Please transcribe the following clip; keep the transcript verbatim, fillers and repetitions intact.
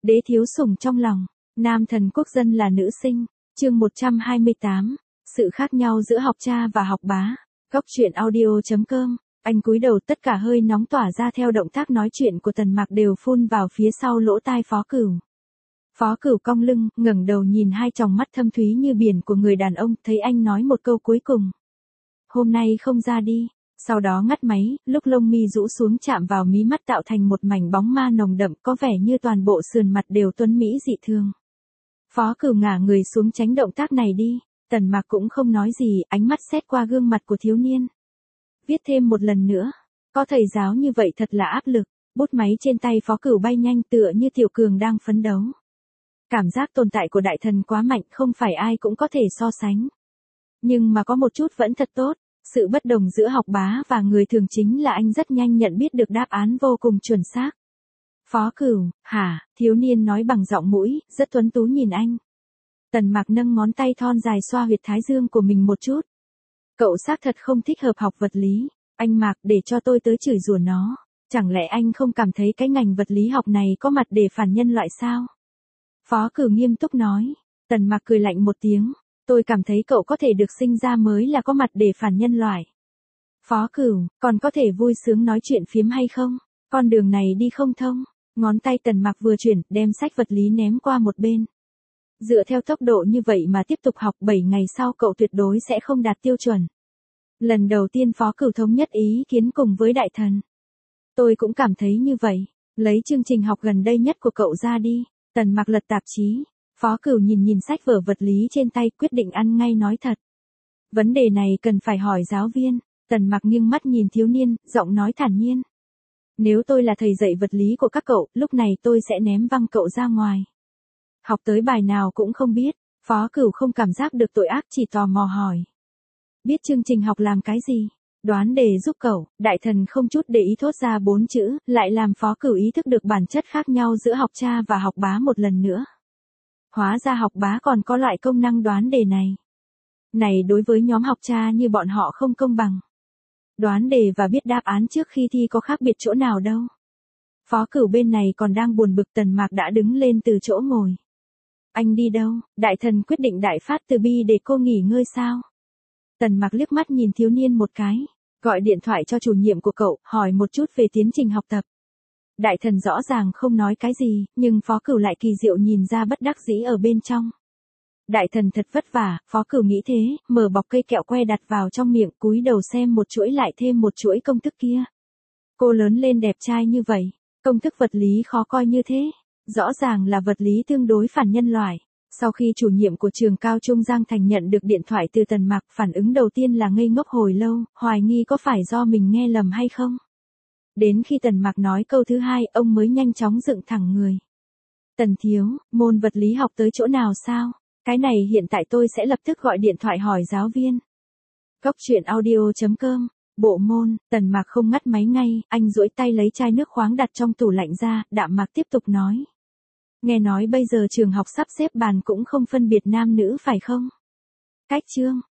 Đế thiếu sủng trong lòng, nam thần quốc dân là nữ sinh, chương một trăm hai mươi tám, sự khác nhau giữa học cha và học bá, góc truyện audio chấm com, anh cúi đầu tất cả hơi nóng tỏa ra theo động tác nói chuyện của Tần Mạc đều phun vào phía sau lỗ tai Phó Cửu. Phó Cửu cong lưng, ngẩng đầu nhìn hai tròng mắt thâm thúy như biển của người đàn ông, thấy anh nói một câu cuối cùng. Hôm nay không ra đi. Sau đó ngắt máy, lúc lông mi rũ xuống chạm vào mí mắt tạo thành một mảnh bóng ma nồng đậm, có vẻ như toàn bộ sườn mặt đều tuấn mỹ dị thường. Phó Cửu ngả người xuống tránh động tác này đi, Tần Mạc cũng không nói gì, ánh mắt xét qua gương mặt của thiếu niên. Viết thêm một lần nữa, có thầy giáo như vậy thật là áp lực, bút máy trên tay Phó Cửu bay nhanh tựa như tiểu cường đang phấn đấu. Cảm giác tồn tại của đại thần quá mạnh, không phải ai cũng có thể so sánh. Nhưng mà có một chút vẫn thật tốt. Sự bất đồng giữa học bá và người thường chính là anh rất nhanh nhận biết được đáp án vô cùng chuẩn xác. Phó Cửu, hả, thiếu niên nói bằng giọng mũi, rất tuấn tú nhìn anh. Tần Mạc nâng ngón tay thon dài xoa huyệt thái dương của mình một chút. Cậu xác thật không thích hợp học vật lý, anh Mạc để cho tôi tới chửi rủa nó. Chẳng lẽ anh không cảm thấy cái ngành vật lý học này có mặt để phản nhân loại sao? Phó Cửu nghiêm túc nói. Tần Mạc cười lạnh một tiếng. Tôi cảm thấy cậu có thể được sinh ra mới là có mặt để phản nhân loại. Phó Cửu, còn có thể vui sướng nói chuyện phiếm hay không? Con đường này đi không thông. Ngón tay Tần Mạc vừa chuyển, đem sách vật lý ném qua một bên. Dựa theo tốc độ như vậy mà tiếp tục học bảy ngày sau cậu tuyệt đối sẽ không đạt tiêu chuẩn. Lần đầu tiên Phó Cửu thống nhất ý kiến cùng với đại thần. Tôi cũng cảm thấy như vậy. Lấy chương trình học gần đây nhất của cậu ra đi. Tần Mạc lật tạp chí. Phó Cửu nhìn nhìn sách vở vật lý trên tay, quyết định ăn ngay nói thật. Vấn đề này cần phải hỏi giáo viên. Tần Mạc nghiêng mắt nhìn thiếu niên, giọng nói thản nhiên. Nếu tôi là thầy dạy vật lý của các cậu, lúc này tôi sẽ ném văng cậu ra ngoài. Học tới bài nào cũng không biết. Phó Cửu không cảm giác được tội ác, chỉ tò mò hỏi. Biết chương trình học làm cái gì? Đoán đề giúp cậu. Đại thần không chút để ý thốt ra bốn chữ, lại làm Phó Cửu ý thức được bản chất khác nhau giữa học cha và học bá một lần nữa. Hóa ra học bá còn có loại công năng đoán đề này. Này đối với nhóm học cha như bọn họ không công bằng. Đoán đề và biết đáp án trước khi thi có khác biệt chỗ nào đâu. Phó Cửu bên này còn đang buồn bực, Tần Mạc đã đứng lên từ chỗ ngồi. Anh đi đâu? Đại thần quyết định đại phát từ bi để cô nghỉ ngơi sao? Tần Mạc liếc mắt nhìn thiếu niên một cái. Gọi điện thoại cho chủ nhiệm của cậu, hỏi một chút về tiến trình học tập. Đại thần rõ ràng không nói cái gì, nhưng Phó Cửu lại kỳ diệu nhìn ra bất đắc dĩ ở bên trong. Đại thần thật vất vả, Phó Cửu nghĩ thế, mở bọc cây kẹo que đặt vào trong miệng, cúi đầu xem một chuỗi lại thêm một chuỗi công thức kia. Cô lớn lên đẹp trai như vậy, công thức vật lý khó coi như thế, rõ ràng là vật lý tương đối phản nhân loại. Sau khi chủ nhiệm của trường cao trung Giang Thành nhận được điện thoại từ Tần Mạc, phản ứng đầu tiên là ngây ngốc hồi lâu, hoài nghi có phải do mình nghe lầm hay không. Đến khi Tần Mạc nói câu thứ hai, ông mới nhanh chóng dựng thẳng người. Tần thiếu, môn vật lý học tới chỗ nào sao? Cái này hiện tại tôi sẽ lập tức gọi điện thoại hỏi giáo viên. Góc truyện audio chấm com, bộ môn. Tần Mạc không ngắt máy ngay, anh duỗi tay lấy chai nước khoáng đặt trong tủ lạnh ra, đạm mạc tiếp tục nói. Nghe nói bây giờ trường học sắp xếp bàn cũng không phân biệt nam nữ phải không? Cách chương,